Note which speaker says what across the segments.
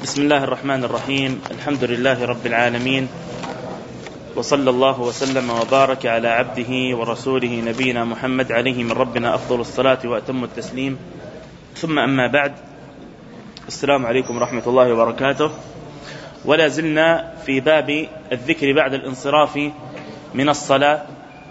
Speaker 1: بسم الله الرحمن الرحيم. الحمد لله رب العالمين، وصلى الله وسلم وبارك على عبده ورسوله نبينا محمد عليه من ربنا أفضل الصلاة وأتم التسليم، ثم أما بعد. السلام عليكم ورحمة الله وبركاته. ولا زلنا في باب الذكر بعد الانصراف من الصلاة،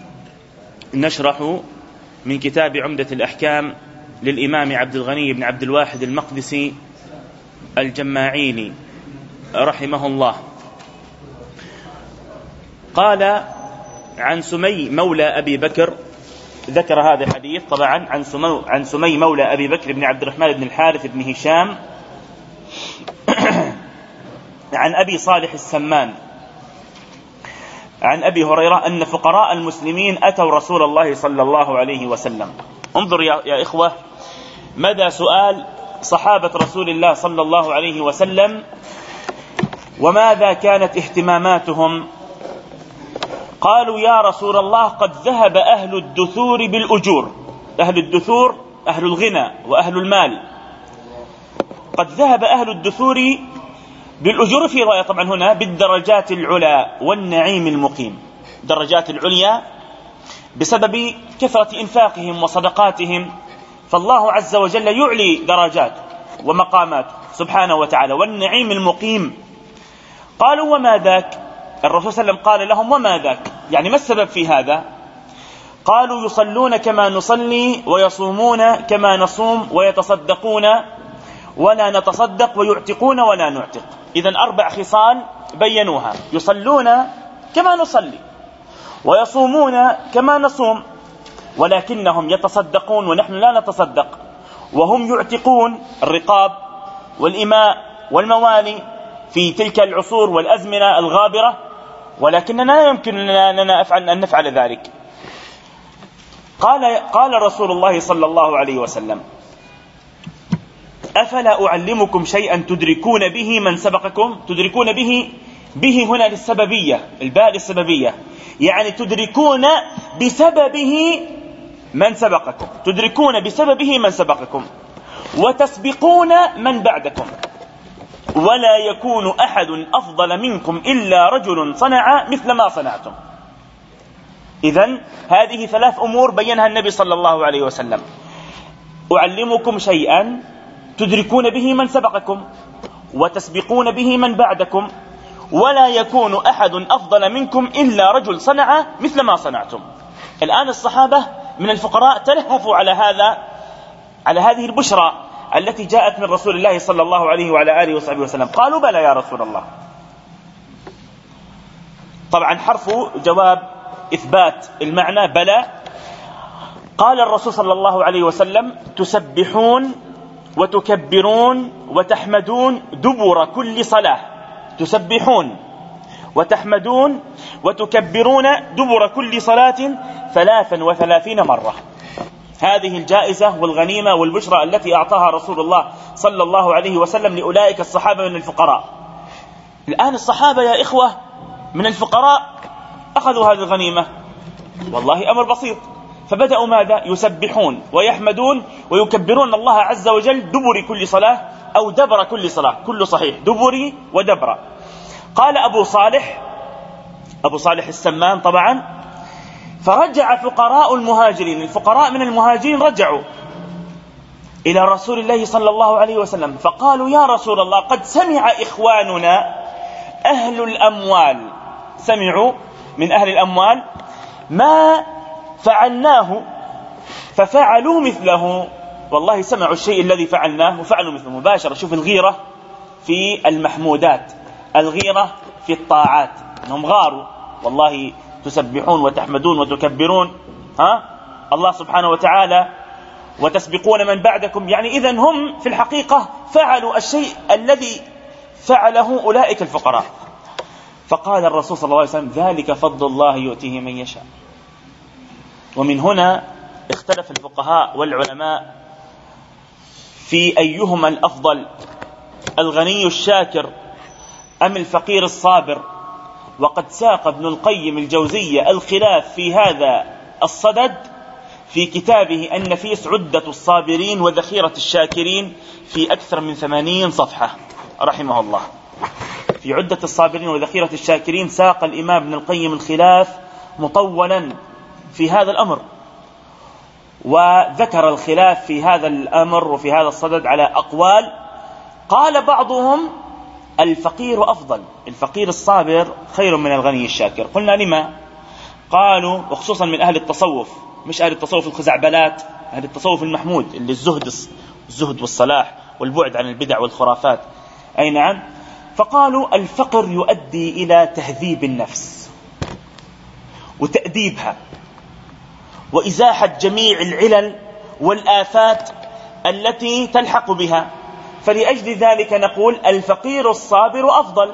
Speaker 1: نشرح من كتاب عمدة الأحكام للإمام عبد الغني بن عبد الواحد المقدسي الجماعيلي رحمه الله. قال عن سمي مولى أبي بكر، ذكر هذا الحديث طبعا عن سمي مولى أبي بكر بن عبد الرحمن بن الحارث بن هشام عن أبي صالح السمان عن أبي هريرة أن فقراء المسلمين أتوا رسول الله صلى الله عليه وسلم. انظر يا إخوة مدى سؤال صحابة رسول الله صلى الله عليه وسلم وماذا كانت اهتماماتهم. قالوا يا رسول الله قد ذهب أهل الدثور بالأجور، أهل الدثور أهل الغنى وأهل المال، قد ذهب أهل الدثور بالأجور، في رواية طبعا هنا بالدرجات العلى والنعيم المقيم، درجات العليا بسبب كثرة إنفاقهم وصدقاتهم، فالله عز وجل يعلي درجاته ومقاماته سبحانه وتعالى، والنعيم المقيم. قالوا وما ذاك؟ الرسول صلى الله عليه وسلم قال لهم وما ذاك، يعني ما السبب في هذا؟ قالوا يصلون كما نصلي ويصومون كما نصوم ويتصدقون ولا نتصدق ويعتقون ولا نعتق. إذن 4 خصال بينوها: يصلون كما نصلي ويصومون كما نصوم ولكنهم يتصدقون ونحن لا نتصدق، وهم يعتقون الرقاب والإماء والموالي في تلك العصور والأزمنة الغابرة، ولكننا لا يمكن لنا أن نفعل ذلك. قال رسول الله صلى الله عليه وسلم أفلا أعلمكم شيئا تدركون به من سبقكم؟ تدركون به هنا للسببية، الباء للسببية، يعني تدركون بسببه من سبقكم، تدركون بسببه من سبقكم وتسبقون من بعدكم، ولا يكون أحد أفضل منكم إلا رجل صنع مثل ما صنعتم. إذن هذه 3 أمور بينها النبي صلى الله عليه وسلم: أعلمكم شيئا تدركون به من سبقكم وتسبقون به من بعدكم، ولا يكون أحد أفضل منكم إلا رجل صنع مثل ما صنعتم. الآن الصحابة من الفقراء تلهفوا على هذه البشرى التي جاءت من رسول الله صلى الله عليه وعلى آله وصحبه وسلم. قالوا بلى يا رسول الله. طبعا حرف جواب إثبات المعنى بلى. قال الرسول صلى الله عليه وسلم تسبحون وتكبرون وتحمدون دبر كل صلاة، تسبحون وتحمدون وتكبرون دبر كل صلاة 33 مرة. هذه الجائزة والغنيمة والبشرى التي أعطاها رسول الله صلى الله عليه وسلم لأولئك الصحابة من الفقراء. الآن الصحابة يا إخوة من الفقراء أخذوا هذه الغنيمة، والله أمر بسيط، فبدأوا ماذا؟ يسبحون ويحمدون ويكبرون الله عز وجل دبر كل صلاة أو دبر كل صلاة، كل صحيح، دبري ودبر. قال أبو صالح السمان طبعا: فرجع فقراء المهاجرين، الفقراء من المهاجرين رجعوا إلى رسول الله صلى الله عليه وسلم فقالوا يا رسول الله قد سمع إخواننا أهل الأموال، سمعوا من أهل الأموال ما فعلناه ففعلوا مثله. والله سمعوا الشيء الذي فعلناه وفعلوا مثله مباشرة. شوف الغيرة في المحمودات، الغيرة في الطاعات، أنهم غاروا، والله تسبحون وتحمدون وتكبرون الله سبحانه وتعالى وتسبقون من بعدكم، يعني إذن هم في الحقيقة فعلوا الشيء الذي فعله أولئك الفقراء. فقال الرسول صلى الله عليه وسلم ذلك فضل الله يؤتيه من يشاء. ومن هنا اختلف الفقهاء والعلماء في أيهما الأفضل، الغني الشاكر أم الفقير الصابر. وقد ساق ابن القيم الجوزية الخلاف في هذا الصدد في كتابه النفيس عدة الصابرين وذخيرة الشاكرين في أكثر من 80 صفحة. رحمه الله في عدة الصابرين وذخيرة الشاكرين ساق الإمام ابن القيم الخلاف مطولا في هذا الأمر، وذكر الخلاف في هذا الأمر وفي هذا الصدد على أقوال. قال بعضهم الفقير أفضل، الفقير الصابر خير من الغني الشاكر. قلنا لما؟ قالوا وخصوصا من أهل التصوف، مش أهل التصوف الخزعبلات، أهل التصوف المحمود اللي الزهد والصلاح والبعد عن البدع والخرافات. أي نعم. فقالوا الفقر يؤدي إلى تهذيب النفس وتأديبها وإزاحة جميع العلل والآفات التي تلحق بها، فلأجل ذلك نقول الفقير الصابر أفضل.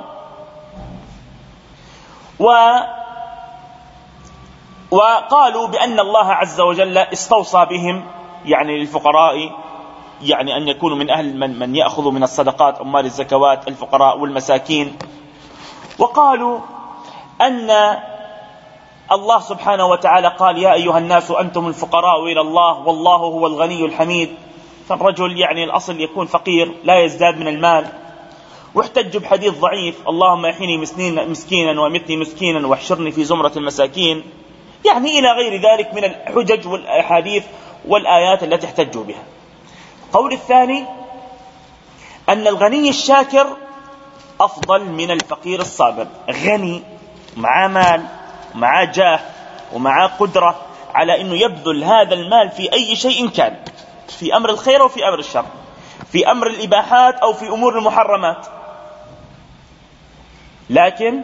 Speaker 1: وقالوا بأن الله عز وجل استوصى بهم، يعني للفقراء، يعني أن يكونوا من أهل من يأخذوا من الصدقات أموال الزكوات الفقراء والمساكين. وقالوا أن الله سبحانه وتعالى قال يا أيها الناس أنتم الفقراء إلى الله والله هو الغني الحميد، فالرجل يعني الأصل يكون فقير لا يزداد من المال. واحتجوا بحديث ضعيف اللهم احيني مسكينا وامتني مسكينا واحشرني في زمرة المساكين، يعني إلى غير ذلك من الحجج والأحاديث والآيات التي احتجوا بها. القول الثاني أن الغني الشاكر أفضل من الفقير الصابر، غني مع مال مع جاه ومع قدرة على أنه يبذل هذا المال في أي شيء كان، في أمر الخير وفي أمر الشر، في أمر الإباحات أو في أمور المحرمات. لكن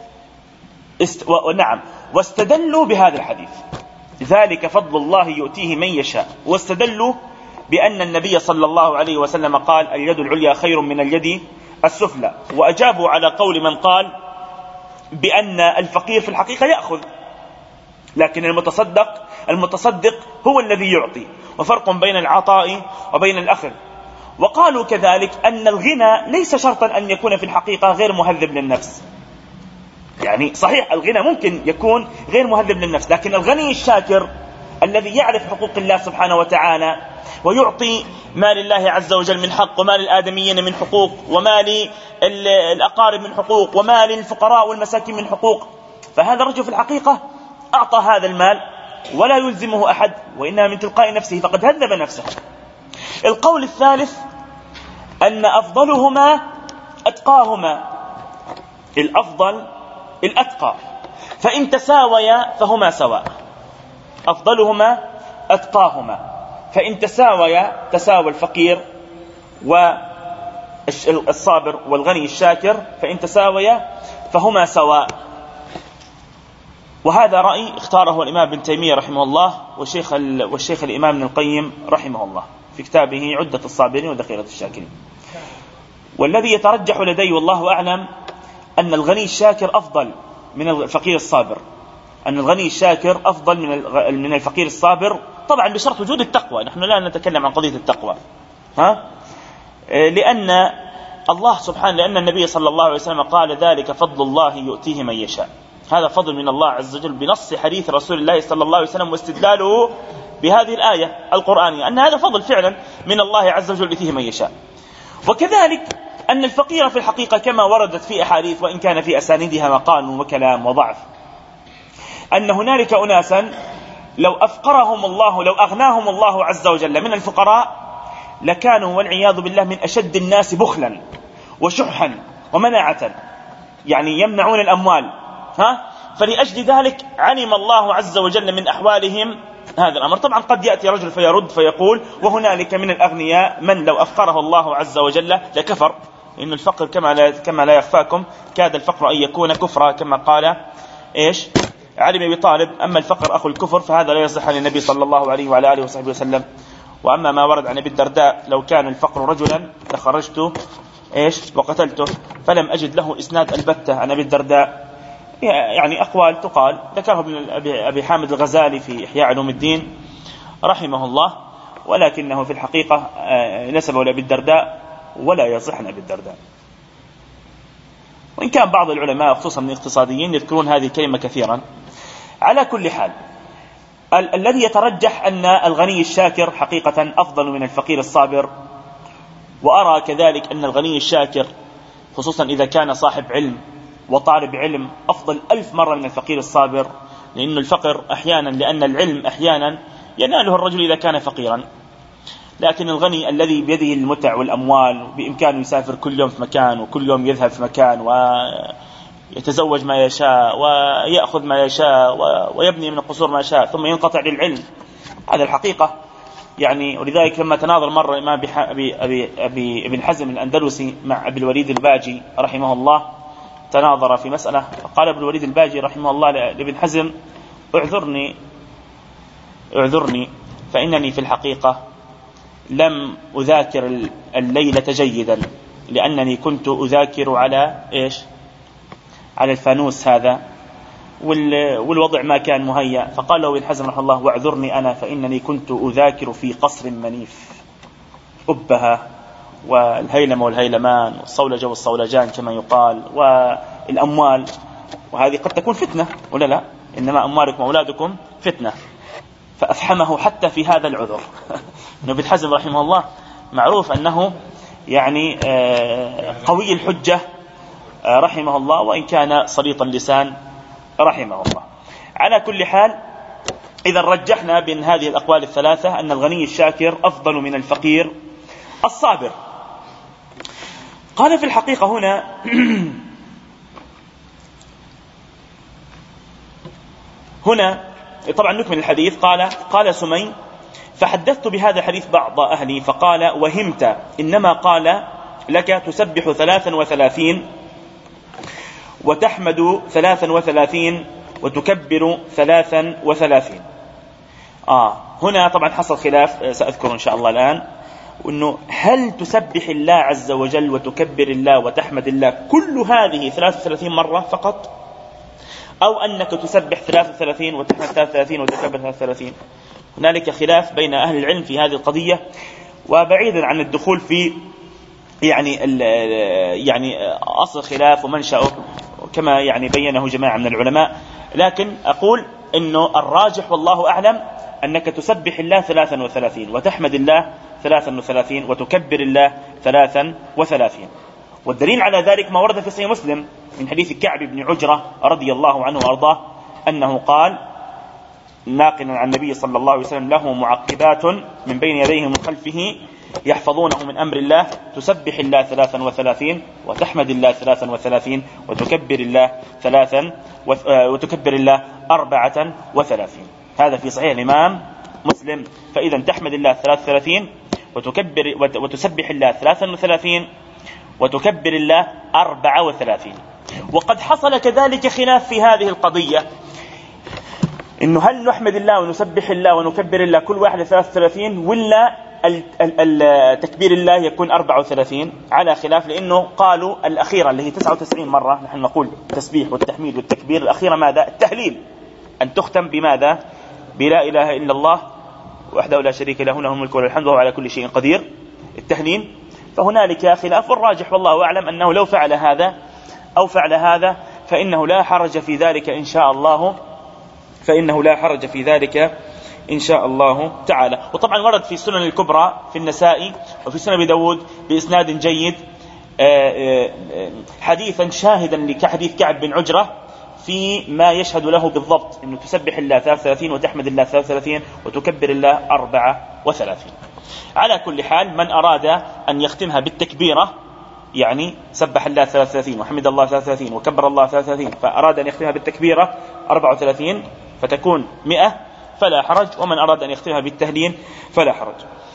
Speaker 1: نعم، واستدلوا بهذا الحديث ذلك فضل الله يؤتيه من يشاء، واستدلوا بأن النبي صلى الله عليه وسلم قال اليد العليا خير من اليد السفلى، وأجابوا على قول من قال بأن الفقير في الحقيقة يأخذ، لكن المتصدق هو الذي يعطي، وفرق بين العطاء وبين الأخذ. وقالوا كذلك أن الغنى ليس شرطا أن يكون في الحقيقة غير مهذب للنفس، يعني صحيح الغنى ممكن يكون غير مهذب للنفس، لكن الغني الشاكر الذي يعرف حقوق الله سبحانه وتعالى ويعطي مال الله عز وجل من حق، ومال الآدميين من حقوق، ومال الأقارب من حقوق، ومال الفقراء والمساكين من حقوق، فهذا الرجل في الحقيقة أعطى هذا المال ولا يلزمه أحد، وإنها من تلقاء نفسه، فقد هذب نفسه. القول الثالث أن أفضلهما أتقاهما، الأفضل الأتقى، فإن تساويا فهما سواء، أفضلهما أتقاهما، فإن تساويا تساوى الفقير والصابر والغني الشاكر، فإن تساويا فهما سواء. وهذا رأي اختاره الإمام ابن تيمية رحمه الله والشيخ الإمام ابن القيم رحمه الله في كتابه عدة الصابرين وذخيرة الشاكرين. والذي يترجح لدي والله أعلم أن الغني الشاكر أفضل من الفقير الصابر، أن الغني الشاكر أفضل من الفقير الصابر، طبعا بشرط وجود التقوى. نحن لا نتكلم عن قضية التقوى، لأن الله سبحانه، لأن النبي صلى الله عليه وسلم قال ذلك فضل الله يؤتيه من يشاء، هذا فضل من الله عز وجل بنص حديث رسول الله صلى الله عليه وسلم واستدلاله بهذه الآية القرآنية أن هذا فضل فعلا من الله عز وجل يؤتيه من يشاء. وكذلك أن الفقير في الحقيقة كما وردت في أحاديث وإن كان في أسانيدها مقال وكلام وضعف، أن هنالك أناسا لو أفقرهم الله، لو أغناهم الله عز وجل من الفقراء لكانوا والعياذ بالله من أشد الناس بخلا وشحا ومناعة، يعني يمنعون الأموال. فلأجل ذلك علم الله عز وجل من أحوالهم هذا الأمر. طبعا قد يأتي رجل فيرد فيقول وهنالك من الأغنياء من لو أفقره الله عز وجل لكفر، إن الفقر كما لا يخفاكم كاد الفقر أن يكون كفرا، كما قال علي بن أبي طالب أما الفقر أخو الكفر فهذا لا يصح للنبي صلى الله عليه وعلى آله وصحبه وسلم. وأما ما ورد عن أبي الدرداء لو كان الفقر رجلا لخرجت وقتلته، فلم أجد له إسناد البتة عن أبي الدرداء، يعني أقوال تقال ذكره ابن أبي حامد الغزالي في إحياء علوم الدين رحمه الله، ولكنه في الحقيقة نسبه لأبي الدرداء ولا يصح عن أبي الدرداء، وإن كان بعض العلماء خصوصا من الاقتصاديين يذكرون هذه الكلمة كثيرا. على كل حال الذي يترجح أن الغني الشاكر حقيقة أفضل من الفقير الصابر، وأرى كذلك أن الغني الشاكر خصوصا إذا كان صاحب علم وطالب علم، أفضل 1000 مرة من الفقير الصابر. لأن الفقر أحيانا، لأن العلم أحيانا يناله الرجل إذا كان فقيرا، لكن الغني الذي بيده المتع والأموال بإمكانه يسافر كل يوم في مكان، وكل يوم يذهب في مكان، ويتزوج ما يشاء، ويأخذ ما يشاء، ويبني من القصور ما يشاء، ثم ينقطع للعلم. هذا الحقيقة يعني. ولذلك لما تناظر مرة الإمام ابن حزم الأندلسي مع أبي الوليد الباجي رحمه الله، تناظر في مسألة، فقال ابن الوليد الباجي رحمه الله لابن حزم: اعذرني فإنني في الحقيقة لم أذاكر الليلة جيدا، لأنني كنت أذاكر على على الفانوس هذا، والوضع ما كان مهيأ. فقال له ابن حزم رحمه الله: واعذرني أنا فإنني كنت أذاكر في قصر منيف، أبها والهيلم والهيلمان والصولجة والصولجان كما يقال، والأموال، وهذه قد تكون فتنة ولا لا؟ إنما أموالكم وأولادكم فتنة. فأفحمه حتى في هذا العذر. ابن حزم رحمه الله معروف أنه يعني قوي الحجة رحمه الله، وإن كان سليط اللسان رحمه الله. على كل حال، إذا رجحنا بين هذه الأقوال الثلاثة أن الغني الشاكر أفضل من الفقير الصابر. قال في الحقيقة هنا طبعا نكمل الحديث. قال سمي: فحدثت بهذا الحديث بعض أهلي فقال: وهمت، إنما قال لك تسبح 33 وتحمد 33 وتكبر 33. هنا طبعا حصل خلاف سأذكر إن شاء الله الآن، أنه هل تسبح الله عز وجل وتكبر الله وتحمد الله كل هذه 33 مرة فقط، أو أنك تسبح 33 وتحمد 33 وتكبر 33؟ هنالك خلاف بين أهل العلم في هذه القضية. وبعيدا عن الدخول في يعني أصل خلاف ومنشأه كما يعني بينه جماعة من العلماء، لكن أقول إنه الراجح والله أعلم أنك تسبح الله 33 وتحمد الله 33 وتكبر الله 33. والدليل على ذلك ما ورد في صحيح مسلم من حديث كعب بن عجرة رضي الله عنه وأرضاه أنه قال ناقلا عن النبي صلى الله عليه وسلم: له معقبات من بين يديه ومن خلفه يحفظونه من أمر الله، تسبح الله 33 وتحمد الله 33 وتكبر الله 34. هذا في صحيح الإمام مسلم. فإذا تحمد الله 33 وتسبح الله 33 وتكبر الله 34. وقد حصل كذلك خلاف في هذه القضية، إنه هل نحمد الله ونسبح الله ونكبر الله كل واحد 33 ولا التكبير الله يكون 34؟ على خلاف، لأنه قالوا الأخيرة اللي هي 99 مرة، نحن نقول التسبيح والتحميد والتكبير، الأخيرة ماذا؟ التهليل، أن تختم بماذا؟ بلا إله إلا الله وحده لا شريك له، له الملك وله الحمد وهو على كل شيء قدير، التهليل. فهنالك خلاف، والراجح والله أعلم أنه لو فعل هذا أو فعل هذا فإنه لا حرج في ذلك إن شاء الله، إن شاء الله تعالى. وطبعا ورد في السنن الكبرى في النسائي وفي سنن أبي داود بإسناد جيد حديثا شاهدا كحديث كعب بن عجرة في ما يشهد له بالضبط، أنه تسبح الله 33 وتحمد الله 33 وتكبر الله 34. على كل حال، من أراد أن يختمها بالتكبيرة، يعني سبح الله 33 وحمد الله 33 وكبر الله 33، فأراد أن يختمها بالتكبيرة 34 فتكون 100 فلا حرج، ومن أراد أن يختمها بالتهليل فلا حرج.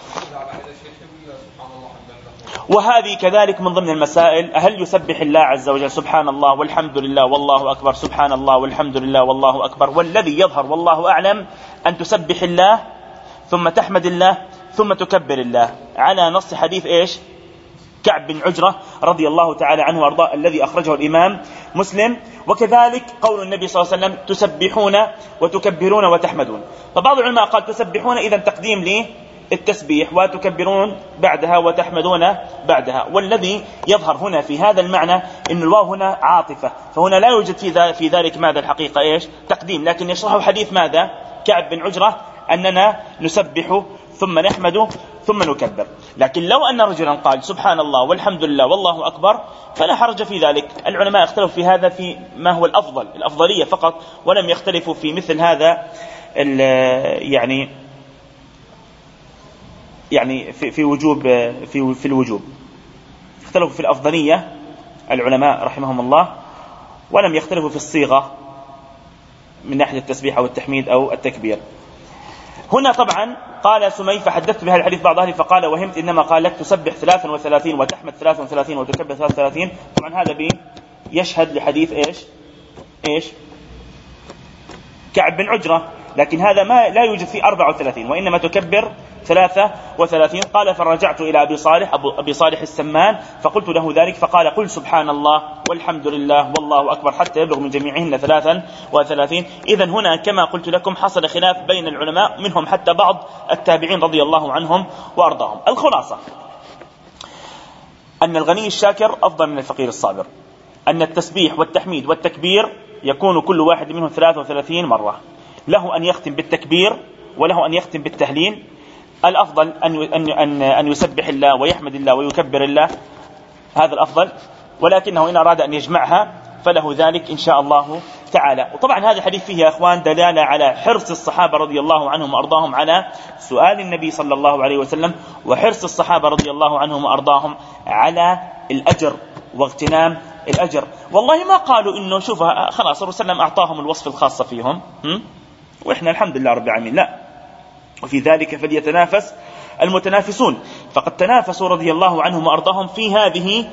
Speaker 1: وهذه كذلك من ضمن المسائل: هل يسبح الله عز وجل سبحان الله والحمد لله والله أكبر، سبحان الله والحمد لله والله أكبر؟ والذي يظهر والله أعلم أن تسبح الله ثم تحمد الله ثم تكبر الله، على نص حديث كعب بن عجرة رضي الله تعالى عنه وارضاه الذي أخرجه الإمام مسلم. وكذلك قول النبي صلى الله عليه وسلم: تسبحون وتكبرون وتحمدون. فبعض العلماء قال تسبحون إذا تقديم للتسبيح، وتكبرون بعدها وتحمدون بعدها. والذي يظهر هنا في هذا المعنى أن الواو هنا عاطفة، فهنا لا يوجد في ذلك ماذا الحقيقة تقديم، لكن يشرح حديث ماذا؟ كعب بن عجرة، أننا نسبح ثم نحمد ثم نكبر. لكن لو أن رجلا قال سبحان الله والحمد لله والله أكبر فلا حرج في ذلك. العلماء اختلفوا في هذا في ما هو الأفضل، الأفضلية فقط، ولم يختلفوا في مثل هذا يعني في وجوب في الوجوب. اختلفوا في الأفضلية العلماء رحمهم الله، ولم يختلفوا في الصيغة من ناحية التسبيح أو التحميد أو التكبير. هنا طبعا قال سمي فحدثت بهذا الحديث بعض أهلي فقال وهمت، إنما قال لك تسبح 33 وتحمد 33 وتكبر 33. طبعا هذا يشهد لحديث إيش كعب بن عجرة، لكن هذا ما لا يوجد فيه 34 وإنما تكبر 33. قال فرجعت إلى أبي صالح السمان فقلت له ذلك فقال قل سبحان الله والحمد لله والله أكبر حتى يبلغ من جميعهن 33. إذن هنا كما قلت لكم حصل خلاف بين العلماء، منهم حتى بعض التابعين رضي الله عنهم وأرضاهم. الخلاصة أن الغني الشاكر أفضل من الفقير الصابر، أن التسبيح والتحميد والتكبير يكون كل واحد منهم 33 مرة، له أن يختم بالتكبير وله أن يختم بالتهليل. الأفضل أن يسبح الله ويحمد الله ويكبر الله، هذا الأفضل، ولكنه إن أراد أن يجمعها فله ذلك إن شاء الله تعالى. وطبعا هذا الحديث فيه يا أخوان دلالة على حرص الصحابة رضي الله عنهم وأرضاهم على سؤال النبي صلى الله عليه وسلم، وحرص الصحابة رضي الله عنهم وأرضاهم على الأجر واغتنام الأجر. والله ما قالوا إنه شوف خلاص الرسول صلى الله عليه وسلم أعطاهم الوصف الخاص فيهم وإحنا الحمد لله رب العالمين، لا، وفي ذلك فليتنافس المتنافسون. فقد تنافسوا رضي الله عنهم وأرضاهم في هذه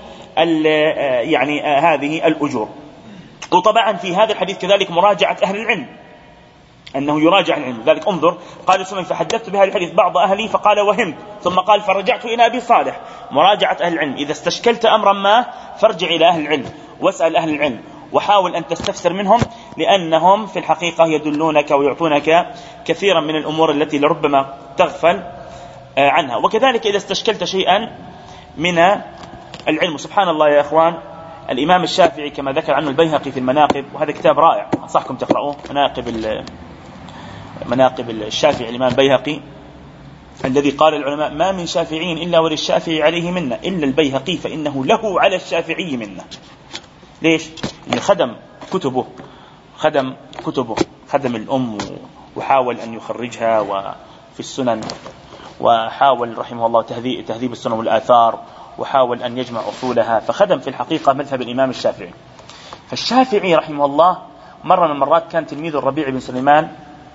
Speaker 1: هذه الأجور. وطبعا في هذا الحديث كذلك مراجعة أهل العلم، أنه يراجع العلم. ذلك انظر قال سمي فحدثت بهذا الحديث بعض أهلي فقال وهمت، ثم قال فرجعت إلى أبي صالح. مراجعة أهل العلم، إذا استشكلت أمرا ما فارجع إلى أهل العلم واسأل أهل العلم وحاول أن تستفسر منهم، لأنهم في الحقيقة يدلونك ويعطونك كثيرا من الأمور التي لربما تغفل عنها. وكذلك إذا استشكلت شيئا من العلم، سبحان الله يا أخوان، الإمام الشافعي كما ذكر عنه البيهقي في المناقب، وهذا كتاب رائع أنصحكم تقرأوه، مناقب الشافعي الإمام البيهقي، الذي قال العلماء ما من شافعي إلا وللشافعي عليه منة إلا البيهقي فإنه له على الشافعي منة. ليش؟ إن خدم كتبه خدم الأم وحاول أن يخرجها وفي السنن، وحاول رحمه الله تهذيب السنن والآثار، وحاول أن يجمع أصولها، فخدم في الحقيقة مذهب الإمام الشافعي. فالشافعي رحمه الله مرة من المرات كان تلميذ الربيع بن سليمان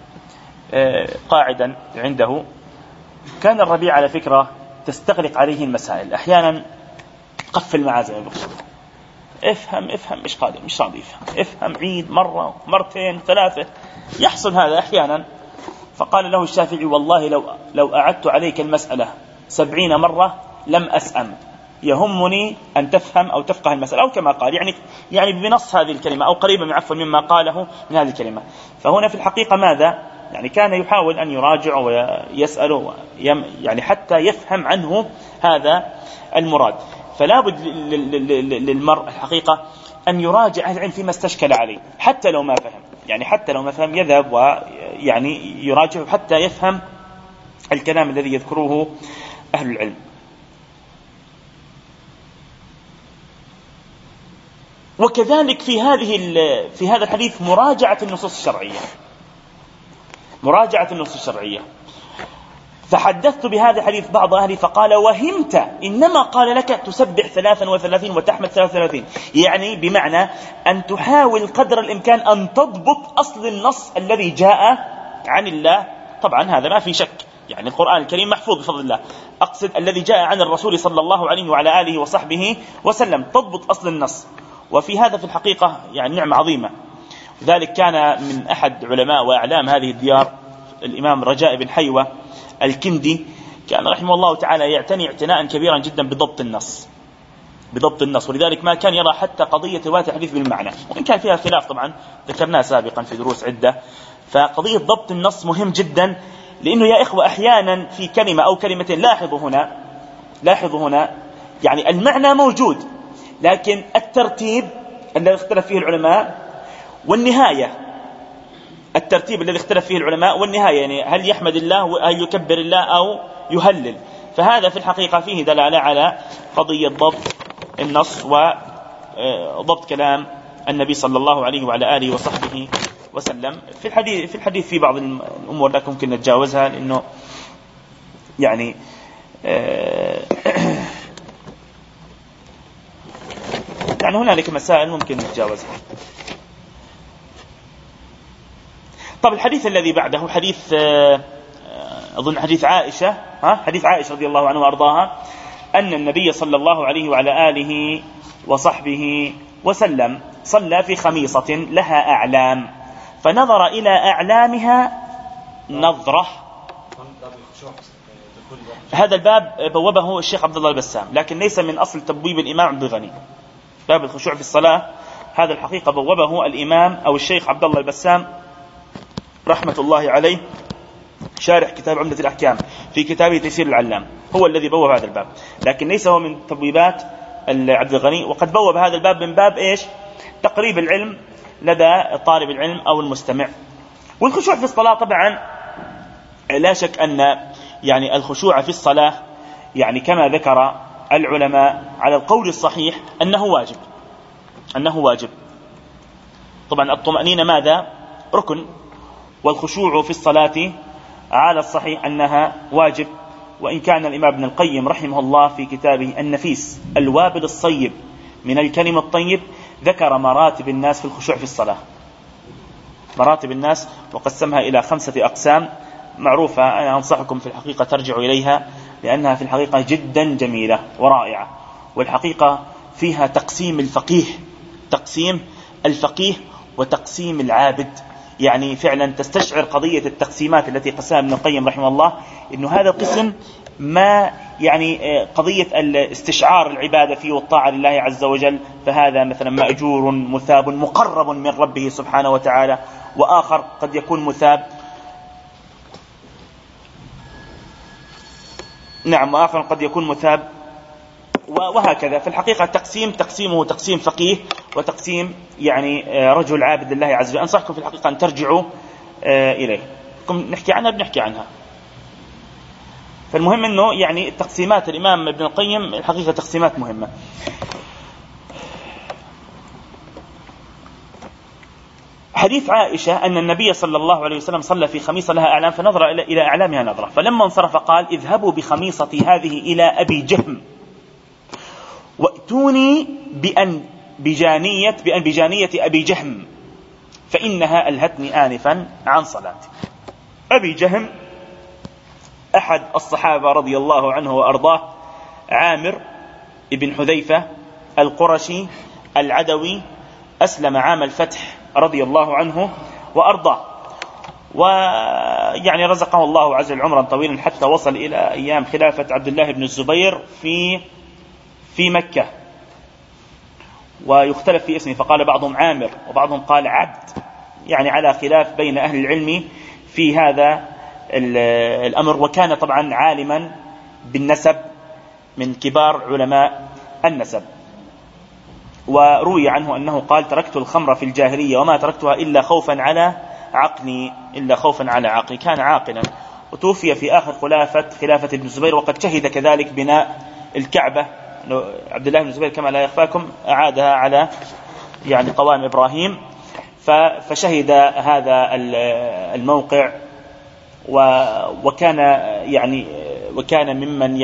Speaker 1: قاعدا عنده، كان الربيع على فكرة تستغرق عليه المسائل، أحيانا قفل معاه زي ما بيقولوا، افهم مش قادر مش راضي يفهم، افهم عيد مرة مرتين ثلاثة، يحصل هذا أحيانا. فقال له الشافعي والله لو أعدت عليك المسألة 70 مرة لم أسأم، يهمني أن تفهم أو تفقه المسألة، أو كما قال يعني بنص هذه الكلمة أو قريبا من عفوا مما قاله من هذه الكلمة. فهنا في الحقيقة ماذا يعني كان يحاول أن يراجع ويسأل يعني حتى يفهم عنه هذا المراد. فلا بد للمرء الحقيقة أن يراجع أهل العلم فيما استشكل عليه، حتى لو ما فهم، يعني حتى لو ما فهم يذهب ويعني يراجع حتى يفهم الكلام الذي يذكره أهل العلم. وكذلك في هذا الحديث مراجعة النصوص الشرعية. فحدثت بهذا الحديث بعض أهلي فقال وهمت، إنما قال لك تسبح 33 وتحمد 33، يعني بمعنى أن تحاول قدر الإمكان أن تضبط أصل النص الذي جاء عن الله. طبعا هذا ما في شك، يعني القرآن الكريم محفوظ بفضل الله، أقصد الذي جاء عن الرسول صلى الله عليه وعلى آله وصحبه وسلم، تضبط أصل النص. وفي هذا في الحقيقة يعني نعمة عظيمة. ذلك كان من أحد علماء وأعلام هذه الديار الإمام رجاء بن حيوة الكندي، كان رحمه الله تعالى يعتني اعتناء كبيرا جدا بضبط النص، ولذلك ما كان يرى حتى قضية رواية الحديث بالمعنى، وإن كان فيها خلاف طبعا ذكرناه سابقا في دروس عدة. فقضية ضبط النص مهم جدا، لأنه يا إخوة أحيانا في كلمة أو كلمتين، لاحظوا هنا يعني المعنى موجود، لكن الترتيب الذي اختلف فيه العلماء والنهاية، يعني هل يحمد الله وهل يكبر الله أو يهلل، فهذا في الحقيقة فيه دلالة على قضية ضبط النص وضبط كلام النبي صلى الله عليه وعلى آله وصحبه وسلم. في الحديث في بعض الأمور لكن ممكن نتجاوزها، لأنه يعني يعني هنالك مسائل ممكن نتجاوزها. طب الحديث الذي بعده حديث أظن حديث عائشة، حديث عائشة رضي الله عنها وأرضاها، أن النبي صلى الله عليه وعلى آله وصحبه وسلم صلى في خميصة لها أعلام فنظر إلى أعلامها نظرة. هذا الباب بوبه الشيخ عبد الله البسام، لكن ليس من أصل تبويب الإمام عبد الغني. باب الخشوع في الصلاة هذا الحقيقة بوبه الإمام أو الشيخ عبد الله البسام رحمة الله عليه، شارح كتاب عمدة الأحكام في كتابه تيسير العلام، هو الذي بوب هذا الباب، لكن ليس هو من تبويبات عبد الغني. وقد بوب هذا الباب من باب إيش؟ تقريب العلم لدى طالب العلم أو المستمع. والخشوع في الصلاة طبعا لا شك أن يعني الخشوع في الصلاة يعني كما ذكر العلماء على القول الصحيح أنه واجب. طبعا الطمأنينة ماذا؟ ركن، والخشوع في الصلاة على الصحيح أنها واجب. وإن كان الإمام ابن القيم رحمه الله في كتابه النفيس الوابل الصيب من الكلم الطيب ذكر مراتب الناس في الخشوع في الصلاة، مراتب الناس وقسمها إلى 5 أقسام معروفة. أنا أنصحكم في الحقيقة ترجعوا إليها، لأنها في الحقيقة جدا جميلة ورائعة، والحقيقة فيها تقسيم الفقيه وتقسيم العابد. يعني فعلا تستشعر قضية التقسيمات التي قسمها ابن القيم رحمه الله، إنه هذا القسم ما يعني قضية الاستشعار العبادة فيه والطاعة لله عز وجل، فهذا مثلا مأجور مثاب مقرب من ربه سبحانه وتعالى، وآخر قد يكون مثاب وآخر قد يكون مثاب، وهكذا. في الحقيقة تقسيمه تقسيم فقيه وتقسيم يعني رجل عابد لله عز وجل. أنصحكم في الحقيقة أن ترجعوا إليه، نحكي عنها. فالمهم أنه يعني تقسيمات الإمام ابن القيم الحقيقة تقسيمات مهمة. حديث عائشة أن النبي صلى الله عليه وسلم صلى في خميصة لها أعلام فنظر إلى أعلامها نظرة، فلما انصرف قال: اذهبوا بخميصتي هذه إلى أبي جهم وأتوني بجانية أبي جهم فإنها ألهتني آنفا عن صلاتي. أبي جهم أحد الصحابة رضي الله عنه وأرضاه، عامر ابن حذيفة القرشي العدوي، أسلم عام الفتح رضي الله عنه وأرضاه، ويعني رزقه الله عز وجل عمرا طويلا حتى وصل إلى أيام خلافة عبد الله بن الزبير في مكة. ويختلف في اسمه، فقال بعضهم عامر وبعضهم قال عبد، يعني على خلاف بين أهل العلم في هذا الأمر. وكان طبعا عالما بالنسب من كبار علماء النسب. وروي عنه أنه قال: تركت الخمر في الجاهلية وما تركتها إلا خوفا على عقلي. كان عاقلا، وتوفي في آخر خلافة ابن الزبير، وقد شهد كذلك بناء الكعبة. عبد الله بن الزبير كما لا يخفاكم أعادها على يعني قوام إبراهيم، فشهد هذا الموقع، وكان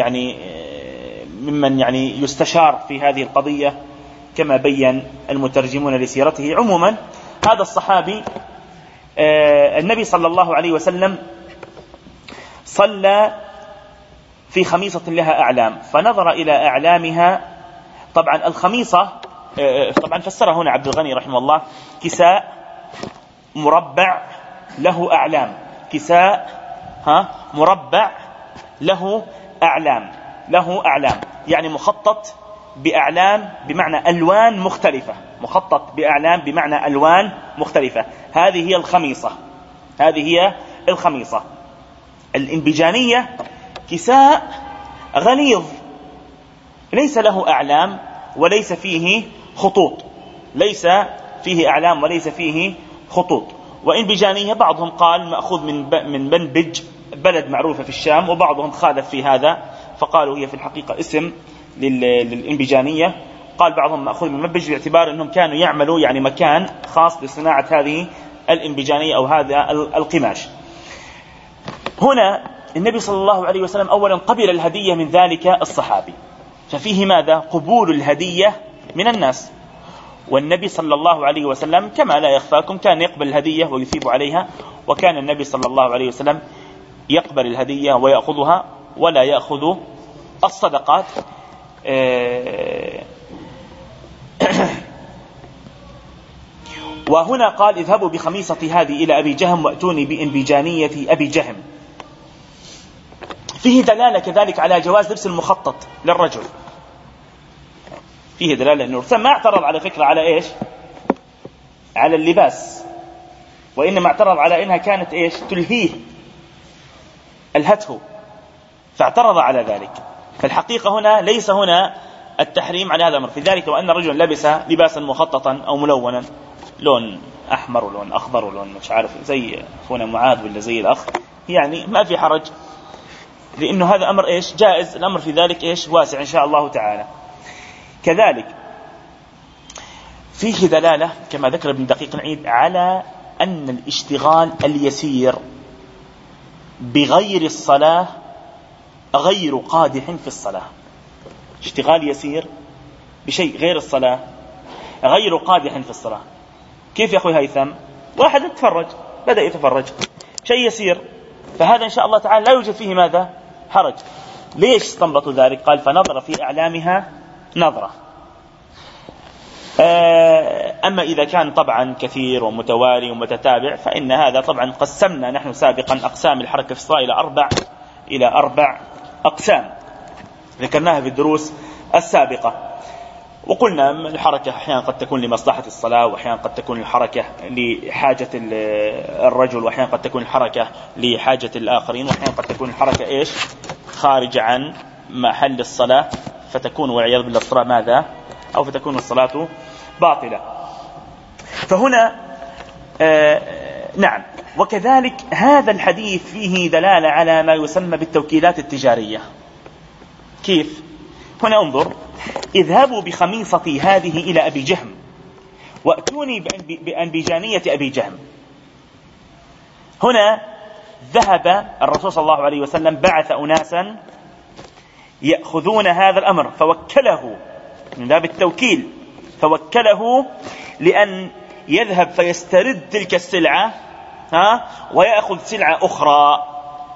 Speaker 1: ممن يعني يستشار في هذه القضية كما بين المترجمون لسيرته. عموما هذا الصحابي النبي صلى الله عليه وسلم صلى في خميصة لها أعلام فنظر إلى أعلامها. طبعا الخميصة طبعا فسرها هنا عبد الغني رحمه الله: كساء مربع له أعلام، كساء مربع له أعلام، يعني مخطط بأعلام بمعنى ألوان مختلفة، هذه هي الخميصة. الإنبجانية كساء غليظ ليس له أعلام وليس فيه خطوط، وإنبجانية بعضهم قال مأخوذ من بنبج، بلد معروفة في الشام، وبعضهم خالف في هذا فقالوا هي في الحقيقة اسم للإنبيجانية. قال بعضهم مأخوذ من منبج باعتبار أنهم كانوا يعملوا يعني مكان خاص لصناعة هذه الإنبيجانية أو هذا القماش. هنا النبي صلى الله عليه وسلم أولا قبل الهدية من ذلك الصحابي، ففيه ماذا؟ قبول الهدية من الناس. والنبي صلى الله عليه وسلم كما لا يخفاكم كان يقبل الهدية ويثيب عليها، وكان النبي صلى الله عليه وسلم يقبل الهدية ويأخذها ولا يأخذ الصدقات. وهنا قال اذهبوا بخميصتي هذه إلى أبي جهم وأتوني بإنبيجانية أبي جهم. فيه دلالة كذلك على جواز لبس المخطط للرجل، فيه دلالة أنه ما اعترض على فكرة على إيش؟ على اللباس، وإنما اعترض على إنها كانت إيش؟ تلهيه، ألهته، فاعترض على ذلك. فالحقيقة هنا ليس هنا التحريم على هذا الأمر، في ذلك وأن الرجل لبس لباسا مخططا أو ملونا لون أحمر ولون أخضر ولون مش عارف زي أخونا معاذ ولا زي الأخ، يعني ما في حرج، لأنه هذا أمر إيش؟ جائز، الأمر في ذلك إيش؟ واسع إن شاء الله تعالى. كذلك فيه دلالة كما ذكر ابن دقيق العيد على أن الاشتغال اليسير بغير الصلاة غير قادح في الصلاة. اشتغال يسير بشيء غير الصلاة غير قادح في الصلاة. كيف يا أخوي هيثم؟ واحد يتفرج، بدأ يتفرج شيء يسير، فهذا إن شاء الله تعالى لا يوجد فيه ماذا؟ حرج. ليش استنبطوا ذلك؟ قال فنظر في أعلامها نظرة. أما إذا كان طبعا كثير ومتوالي ومتتابع فإن هذا طبعا قسمنا نحن سابقا أقسام الحركة في الصلاة إلى أربع أقسام ذكرناها في الدروس السابقة. وقلنا الحركة أحيانا قد تكون لمصلحة الصلاة، وأحيانا قد تكون الحركة لحاجة الرجل، وأحيانا قد تكون الحركة لحاجة الآخرين، وأحيانا قد تكون الحركة إيش؟ خارج عن محل الصلاة، فتكون والعياذ بالله الصلاة ماذا؟ أو فتكون الصلاة باطلة. فهنا نعم. وكذلك هذا الحديث فيه دلالة على ما يسمى بالتوكيلات التجارية. كيف؟ هنا انظر، اذهبوا بخميصتي هذه إلى أبي جهم وأتوني بأنبيجانية أبي جهم. هنا ذهب الرسول صلى الله عليه وسلم بعث أناسا يأخذون هذا الأمر، فوكله من باب التوكيل، فوكله لأن يذهب فيسترد تلك السلعة ويأخذ سلعة أخرى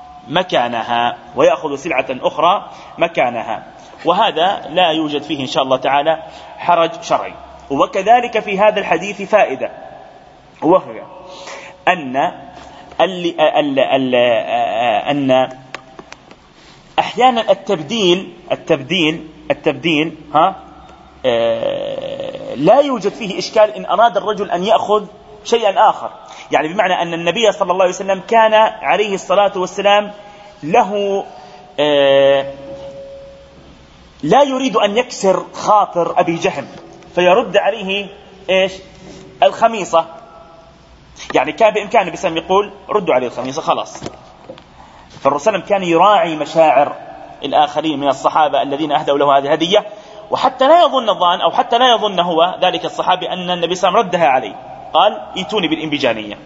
Speaker 1: مكانها، وهذا لا يوجد فيه إن شاء الله تعالى حرج شرعي. وكذلك في هذا الحديث فائدة، وهي أن أحيانا التبديل لا يوجد فيه إشكال إن أراد الرجل أن يأخذ شيئا آخر. يعني بمعنى أن النبي صلى الله عليه وسلم كان عليه الصلاة والسلام له لا يريد أن يكسر خاطر أبي جهم فيرد عليه إيش؟ الخميصة. يعني كان بإمكانه بسم يقول ردوا عليه الخميصة خلاص. فالرسول كان يراعي مشاعر الآخرين من الصحابة الذين أهدوا له هذه الهدية، وحتى لا يظن الظان أو حتى لا يظن هو ذلك الصحابي أن النبي صلى الله عليه وسلم ردها عليه، قال ائتوني بالإنبيجانية.